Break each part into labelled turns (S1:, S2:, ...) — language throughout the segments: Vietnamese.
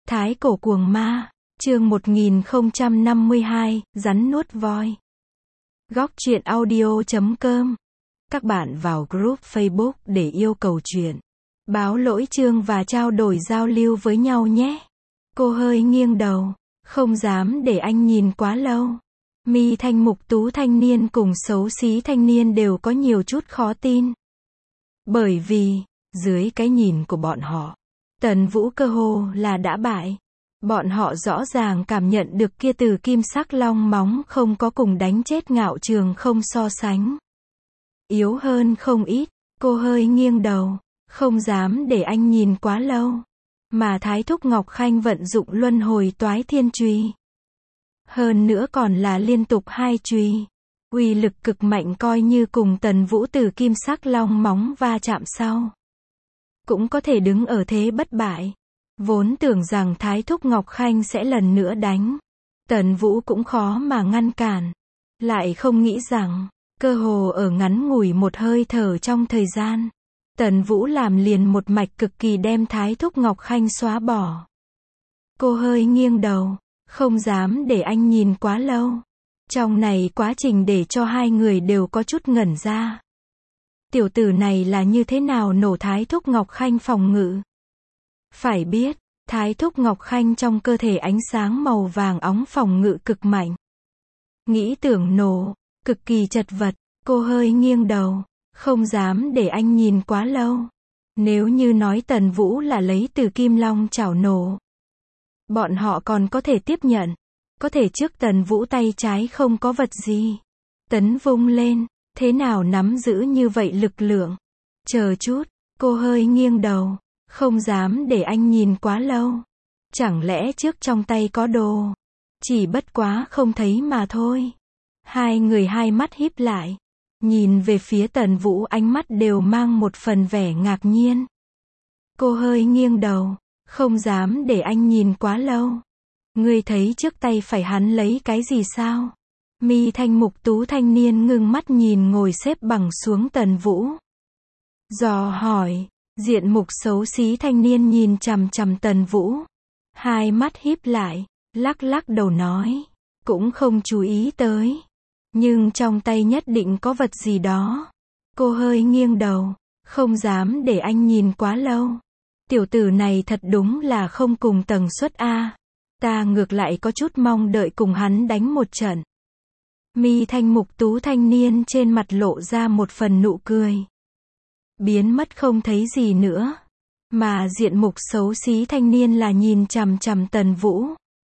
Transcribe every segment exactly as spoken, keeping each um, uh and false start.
S1: Thái cổ cuồng ma, chương một nghìn không trăm năm mươi hai, rắn nuốt voi. Góc truyện audio chấm com. Các bạn vào group Facebook để yêu cầu truyện, báo lỗi chương và trao đổi giao lưu với nhau nhé. Cô hơi nghiêng đầu, không dám để anh nhìn quá lâu. Mi Thanh Mục Tú thanh niên cùng xấu xí thanh niên đều có nhiều chút khó tin. Bởi vì, dưới cái nhìn của bọn họ, Tần Vũ cơ hồ là đã bại. Bọn họ rõ ràng cảm nhận được kia từ kim sắc long móng không có cùng đánh chết Ngạo Trường không so sánh. Yếu hơn không ít, cô hơi nghiêng đầu, không dám để anh nhìn quá lâu. Mà Thái Thúc Ngọc Khanh vận dụng luân hồi toái thiên chùy. Hơn nữa còn là liên tục hai chùy. Uy lực cực mạnh, coi như cùng Tần Vũ từ kim sắc long móng va chạm sau, cũng có thể đứng ở thế bất bại. Vốn tưởng rằng Thái Thúc Ngọc Khanh sẽ lần nữa đánh Tần Vũ cũng khó mà ngăn cản. Lại không nghĩ rằng, cơ hồ ở ngắn ngủi một hơi thở trong thời gian, Tần Vũ làm liền một mạch cực kỳ đem Thái Thúc Ngọc Khanh xóa bỏ. Cô hơi nghiêng đầu, không dám để anh nhìn quá lâu. Trong này quá trình để cho hai người đều có chút ngẩn ra. Tiểu tử này là như thế nào nổ Thái Thúc Ngọc Khanh phòng ngự? Phải biết, Thái Thúc Ngọc Khanh trong cơ thể ánh sáng màu vàng óng phòng ngự cực mạnh. Nghĩ tưởng nổ, cực kỳ chật vật, cô hơi nghiêng đầu, không dám để anh nhìn quá lâu. Nếu như nói Tần Vũ là lấy từ kim long chảo nổ, bọn họ còn có thể tiếp nhận. Có thể trước Tần Vũ tay trái không có vật gì. Tấn vung lên, thế nào nắm giữ như vậy lực lượng? Chờ chút, cô hơi nghiêng đầu, không dám để anh nhìn quá lâu. Chẳng lẽ trước trong tay có đồ? Chỉ bất quá không thấy mà thôi. Hai người hai mắt híp lại, nhìn về phía Tần Vũ, ánh mắt đều mang một phần vẻ ngạc nhiên. Cô hơi nghiêng đầu, không dám để anh nhìn quá lâu. Ngươi thấy trước tay phải hắn lấy cái gì sao? Mi Thanh Mục Tú thanh niên ngưng mắt nhìn ngồi xếp bằng xuống Tần Vũ, dò hỏi. Diện mục xấu xí thanh niên nhìn chằm chằm Tần Vũ, hai mắt híp lại, lắc lắc đầu nói, cũng không chú ý tới, nhưng trong tay nhất định có vật gì đó. Cô hơi nghiêng đầu, không dám để anh nhìn quá lâu. Tiểu tử này thật đúng là không cùng tầng suất a. Ta ngược lại có chút mong đợi cùng hắn đánh một trận. Mi Thanh Mục Tú thanh niên trên mặt lộ ra một phần nụ cười, biến mất không thấy gì nữa. Mà diện mục xấu xí thanh niên là nhìn chằm chằm Tần Vũ,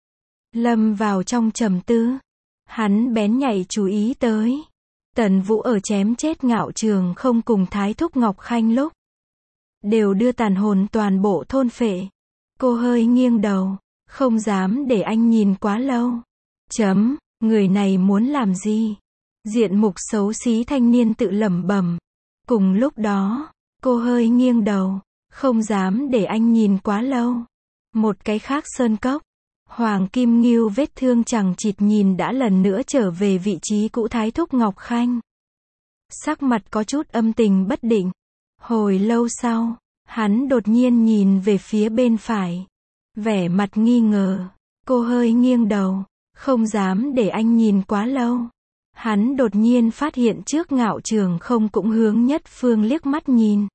S1: lâm vào trong trầm tư. Hắn bén nhạy chú ý tới, Tần Vũ ở chém chết Ngạo Trường không cùng Thái Thúc Ngọc Khanh lúc, đều đưa tàn hồn toàn bộ thôn phệ. Cô hơi nghiêng đầu, không dám để anh nhìn quá lâu. Chấm, người này muốn làm gì? Diện mục xấu xí thanh niên tự lẩm bẩm. Cùng lúc đó, cô hơi nghiêng đầu, không dám để anh nhìn quá lâu. Một cái khác sơn cốc, Hoàng Kim Ngưu vết thương chằng chịt nhìn đã lần nữa trở về vị trí cũ Thái Thúc Ngọc Khanh. Sắc mặt có chút âm tình bất định. Hồi lâu sau, hắn đột nhiên nhìn về phía bên phải, vẻ mặt nghi ngờ. Cô hơi nghiêng đầu, không dám để anh nhìn quá lâu. Hắn đột nhiên phát hiện trước Ngạo Trường không cũng hướng nhất phương liếc mắt nhìn.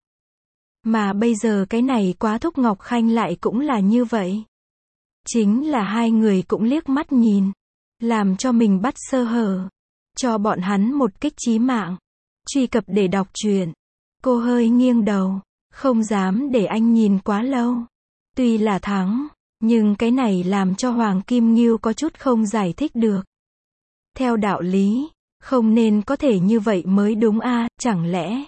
S1: Mà bây giờ cái này quá Thúc Ngọc Khanh lại cũng là như vậy. Chính là hai người cũng liếc mắt nhìn, làm cho mình bắt sơ hở, cho bọn hắn một kích chí mạng. Truy cập để đọc truyện. Cô hơi nghiêng đầu, không dám để anh nhìn quá lâu. Tuy là thắng, nhưng cái này làm cho Hoàng Kim Ngưu có chút không giải thích được. Theo đạo lý, không nên có thể như vậy mới đúng a, chẳng lẽ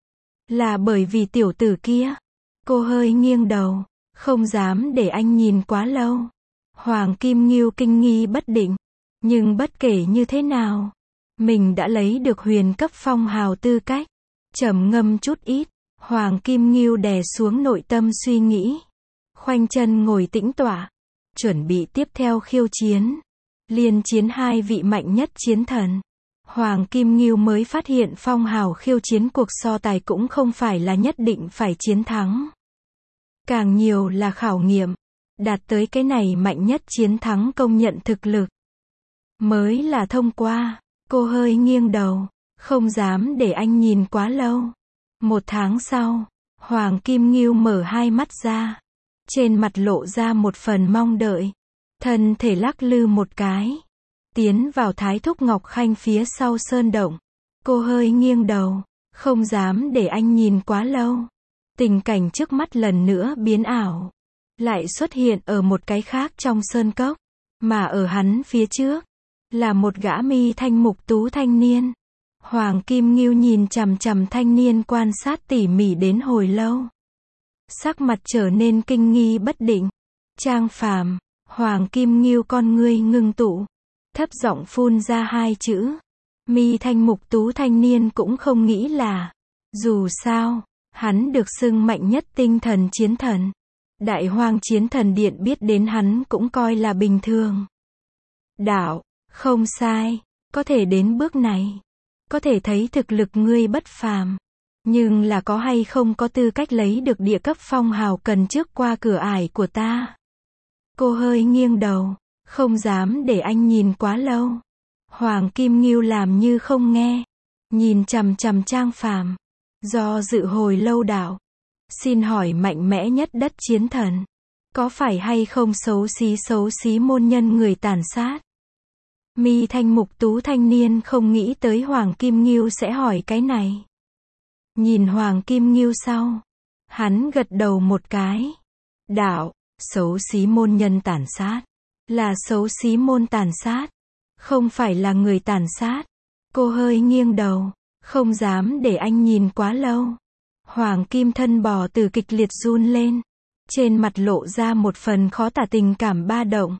S1: là bởi vì tiểu tử kia? Cô hơi nghiêng đầu, không dám để anh nhìn quá lâu. Hoàng Kim Ngưu kinh nghi bất định, nhưng bất kể như thế nào, mình đã lấy được huyền cấp phong hào tư cách. Trầm ngâm chút ít, Hoàng Kim Ngưu đè xuống nội tâm suy nghĩ, khoanh chân ngồi tĩnh tọa, chuẩn bị tiếp theo khiêu chiến, liên chiến hai vị mạnh nhất chiến thần. Hoàng Kim Ngưu mới phát hiện phong hào khiêu chiến cuộc so tài cũng không phải là nhất định phải chiến thắng, càng nhiều là khảo nghiệm. Đạt tới cái này mạnh nhất chiến thắng công nhận thực lực. Mới là thông qua. Cô hơi nghiêng đầu. Không dám để anh nhìn quá lâu. Một tháng sau, Hoàng Kim Ngưu mở hai mắt ra. Trên mặt lộ ra một phần mong đợi. Thân thể lắc lư một cái. Tiến vào Thái Thúc Ngọc Khanh phía sau sơn động. Cô hơi nghiêng đầu. Không dám để anh nhìn quá lâu. Tình cảnh trước mắt lần nữa biến ảo. Lại xuất hiện ở một cái khác trong sơn cốc. Mà ở hắn phía trước. Là một gã mi thanh mục tú thanh niên. Hoàng Kim Ngưu nhìn chằm chằm thanh niên quan sát tỉ mỉ đến hồi lâu. Sắc mặt trở nên kinh nghi bất định. Trang Phàm. Hoàng Kim Ngưu con ngươi ngưng tụ. Thấp giọng phun ra hai chữ. Mi thanh mục tú thanh niên cũng không nghĩ là. Dù sao, hắn được xưng mạnh nhất tinh thần chiến thần. Đại Hoang Chiến Thần Điện biết đến hắn cũng coi là bình thường. Đạo, không sai, có thể đến bước này. Có thể thấy thực lực ngươi bất phàm. Nhưng là có hay không có tư cách lấy được địa cấp phong hào cần trước qua cửa ải của ta. Cô hơi nghiêng đầu, không dám để anh nhìn quá lâu. Hoàng Kim Ngưu làm như không nghe. Nhìn chằm chằm Trang Phàm. Do dự hồi lâu đạo. Xin hỏi mạnh mẽ nhất đất chiến thần. Có phải hay không xấu xí xấu xí môn nhân người tàn sát? Mi thanh mục tú thanh niên không nghĩ tới Hoàng Kim Ngưu sẽ hỏi cái này. Nhìn Hoàng Kim Ngưu sau. Hắn gật đầu một cái. Đạo, xấu xí môn nhân tàn sát. Là xấu xí môn tàn sát. Không phải là người tàn sát. Cô hơi nghiêng đầu. Không dám để anh nhìn quá lâu. Hoàng Kim thân bò từ kịch liệt run lên. Trên mặt lộ ra một phần khó tả tình cảm ba động.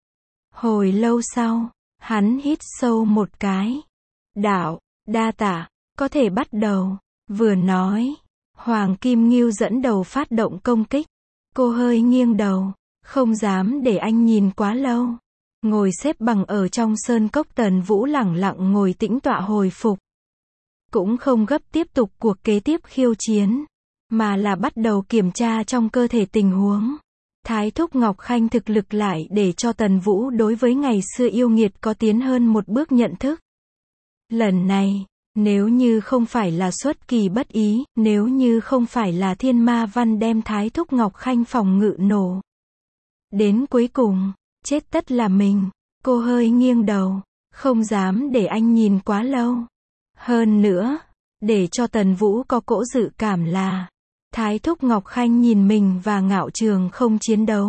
S1: Hồi lâu sau, hắn hít sâu một cái. Đạo, đa tạ, có thể bắt đầu. Vừa nói, Hoàng Kim Ngưu dẫn đầu phát động công kích. Cô hơi nghiêng đầu, không dám để anh nhìn quá lâu. Ngồi xếp bằng ở trong sơn cốc Tần Vũ lẳng lặng ngồi tĩnh tọa hồi phục. Cũng không gấp tiếp tục cuộc kế tiếp khiêu chiến. Mà là bắt đầu kiểm tra trong cơ thể tình huống. Thái Thúc Ngọc Khanh thực lực lại để cho Tần Vũ đối với ngày xưa yêu nghiệt có tiến hơn một bước nhận thức. Lần này, nếu như không phải là xuất kỳ bất ý, nếu như không phải là Thiên Ma Văn đem Thái Thúc Ngọc Khanh phòng ngự nổ. Đến cuối cùng, chết tất là mình. Cô hơi nghiêng đầu, không dám để anh nhìn quá lâu. Hơn nữa, để cho Tần Vũ có cỗ dự cảm là Thái Thúc Ngọc Khanh nhìn mình và Ngạo Trường không chiến đấu.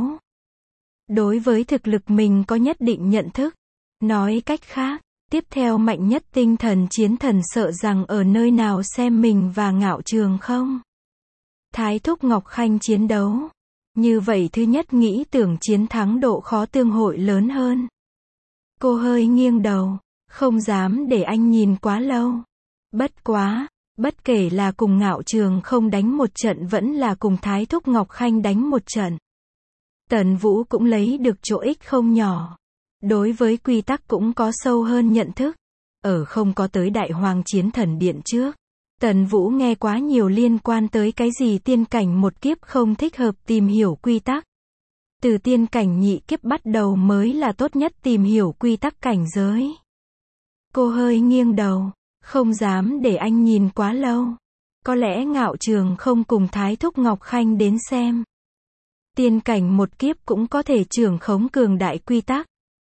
S1: Đối với thực lực mình có nhất định nhận thức. Nói cách khác, tiếp theo mạnh nhất tinh thần chiến thần sợ rằng ở nơi nào xem mình và Ngạo Trường không. Thái Thúc Ngọc Khanh chiến đấu. Như vậy thứ nhất nghĩ tưởng chiến thắng độ khó tương hội lớn hơn. Cô hơi nghiêng đầu, không dám để anh nhìn quá lâu. Bất quá, bất kể là cùng Ngạo Trường không đánh một trận vẫn là cùng Thái Thúc Ngọc Khanh đánh một trận. Tần Vũ cũng lấy được chỗ ích không nhỏ. Đối với quy tắc cũng có sâu hơn nhận thức. Ở không có tới Đại Hoang Chiến Thần Điện trước. Tần Vũ nghe quá nhiều liên quan tới cái gì tiên cảnh một kiếp không thích hợp tìm hiểu quy tắc. Từ tiên cảnh nhị kiếp bắt đầu mới là tốt nhất tìm hiểu quy tắc cảnh giới. Cô hơi nghiêng đầu, không dám để anh nhìn quá lâu. Có lẽ Ngạo Trường không cùng Thái Thúc Ngọc Khanh đến xem. Tiên cảnh một kiếp cũng có thể trưởng khống cường đại quy tắc.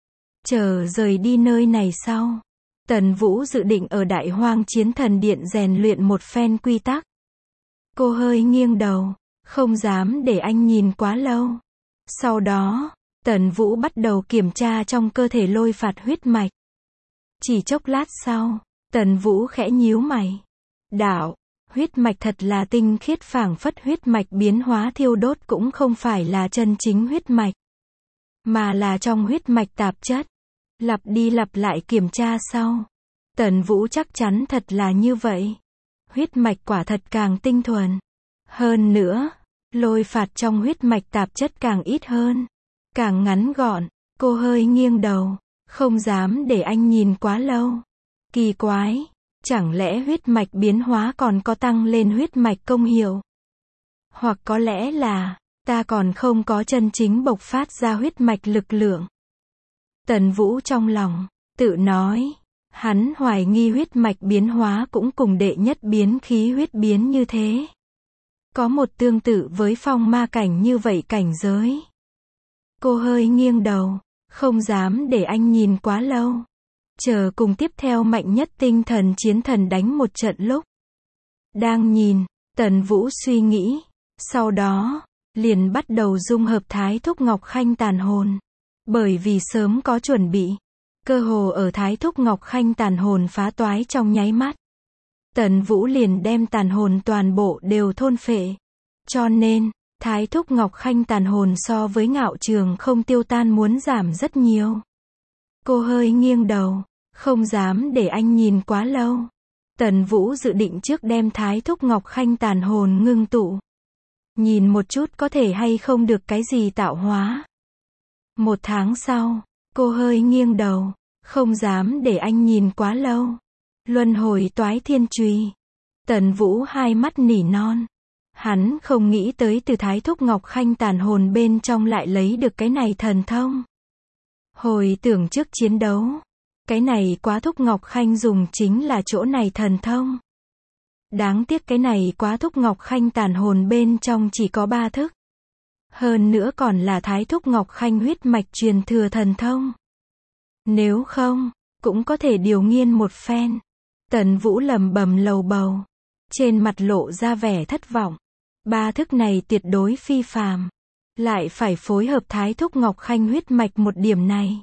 S1: Chờ rời đi nơi này sau. Tần Vũ dự định ở Đại Hoang Chiến Thần Điện rèn luyện một phen quy tắc. Cô hơi nghiêng đầu, không dám để anh nhìn quá lâu. Sau đó, Tần Vũ bắt đầu kiểm tra trong cơ thể lôi phạt huyết mạch. Chỉ chốc lát sau, Tần Vũ khẽ nhíu mày. Đạo, huyết mạch thật là tinh khiết phảng phất huyết mạch biến hóa thiêu đốt cũng không phải là chân chính huyết mạch. Mà là trong huyết mạch tạp chất. Lặp đi lặp lại kiểm tra sau. Tần Vũ chắc chắn thật là như vậy. Huyết mạch quả thật càng tinh thuần. Hơn nữa, lôi phạt trong huyết mạch tạp chất càng ít hơn. Càng ngắn gọn. Cô hơi nghiêng đầu, không dám để anh nhìn quá lâu. Kỳ quái, chẳng lẽ huyết mạch biến hóa còn có tăng lên huyết mạch công hiệu? Hoặc có lẽ là, Ta còn không có chân chính bộc phát ra huyết mạch lực lượng. Tần Vũ trong lòng, tự nói, hắn hoài nghi huyết mạch biến hóa cũng cùng đệ nhất biến khí huyết biến như thế. Có một tương tự với phong ma cảnh như vậy cảnh giới. Cô hơi nghiêng đầu, không dám để anh nhìn quá lâu. Chờ cùng tiếp theo mạnh nhất tinh thần chiến thần đánh một trận lúc. Đang nhìn, Tần Vũ suy nghĩ, sau đó, liền bắt đầu dung hợp Thái Thúc Ngọc Khanh tàn hồn. Bởi vì sớm có chuẩn bị, cơ hồ ở Thái Thúc Ngọc Khanh tàn hồn phá toái trong nháy mắt. Tần Vũ liền đem tàn hồn toàn bộ đều thôn phệ. Cho nên, Thái Thúc Ngọc Khanh tàn hồn so với Ngạo Trường không tiêu tan muốn giảm rất nhiều. Cô hơi nghiêng đầu, không dám để anh nhìn quá lâu. Tần Vũ dự định trước đem Thái Thúc Ngọc Khanh tàn hồn ngưng tụ. Nhìn một chút có thể hay không được cái gì tạo hóa. Một tháng sau, cô hơi nghiêng đầu, không dám để anh nhìn quá lâu. Luân hồi toái thiên chùy. Tần Vũ hai mắt nỉ non. Hắn không nghĩ tới từ Thái Thúc Ngọc Khanh tàn hồn bên trong lại lấy được cái này thần thông. Hồi tưởng trước chiến đấu, cái này quá Thúc Ngọc Khanh dùng chính là chỗ này thần thông. Đáng tiếc cái này quá Thúc Ngọc Khanh tàn hồn bên trong chỉ có ba thức. Hơn nữa còn là Thái Thúc Ngọc Khanh huyết mạch truyền thừa thần thông. Nếu không, cũng có thể điều nghiên một phen. Tần Vũ lầm bầm lầu bầu. Trên mặt lộ ra vẻ thất vọng. Ba thức này tuyệt đối phi phàm. Lại phải phối hợp Thái Thúc Ngọc Khanh huyết mạch một điểm này.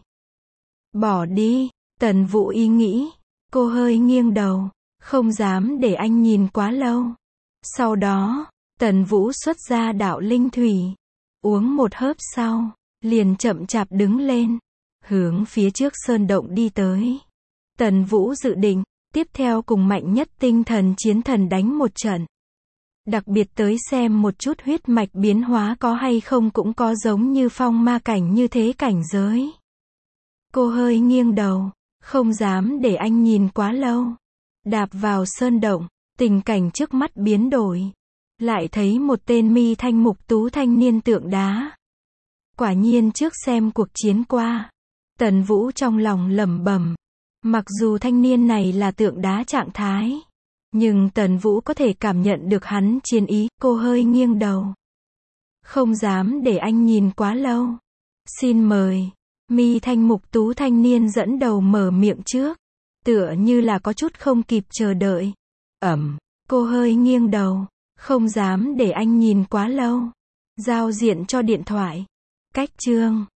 S1: Bỏ đi, Tần Vũ ý nghĩ. Cô hơi nghiêng đầu, không dám để anh nhìn quá lâu. Sau đó, Tần Vũ xuất ra đạo linh thủy. Uống một hớp sau, liền chậm chạp đứng lên, hướng phía trước sơn động đi tới. Tần Vũ dự định, tiếp theo cùng mạnh nhất tinh thần chiến thần đánh một trận. Đặc biệt tới xem một chút huyết mạch biến hóa có hay không cũng có giống như phong ma cảnh như thế cảnh giới. Cô hơi nghiêng đầu, không dám để anh nhìn quá lâu. Đạp vào sơn động, tình cảnh trước mắt biến đổi. Lại thấy một tên mi thanh mục tú thanh niên tượng đá. Quả nhiên trước xem cuộc chiến qua. Tần Vũ trong lòng lẩm bẩm. Mặc dù thanh niên này là tượng đá trạng thái. Nhưng Tần Vũ có thể cảm nhận được hắn chiến ý. Cô hơi nghiêng đầu. Không dám để anh nhìn quá lâu. Xin mời. Mi thanh mục tú thanh niên dẫn đầu mở miệng trước. Tựa như là có chút không kịp chờ đợi. Ẩm. Cô hơi nghiêng đầu. Không dám để anh nhìn quá lâu. Giao diện cho điện thoại. Cách chương.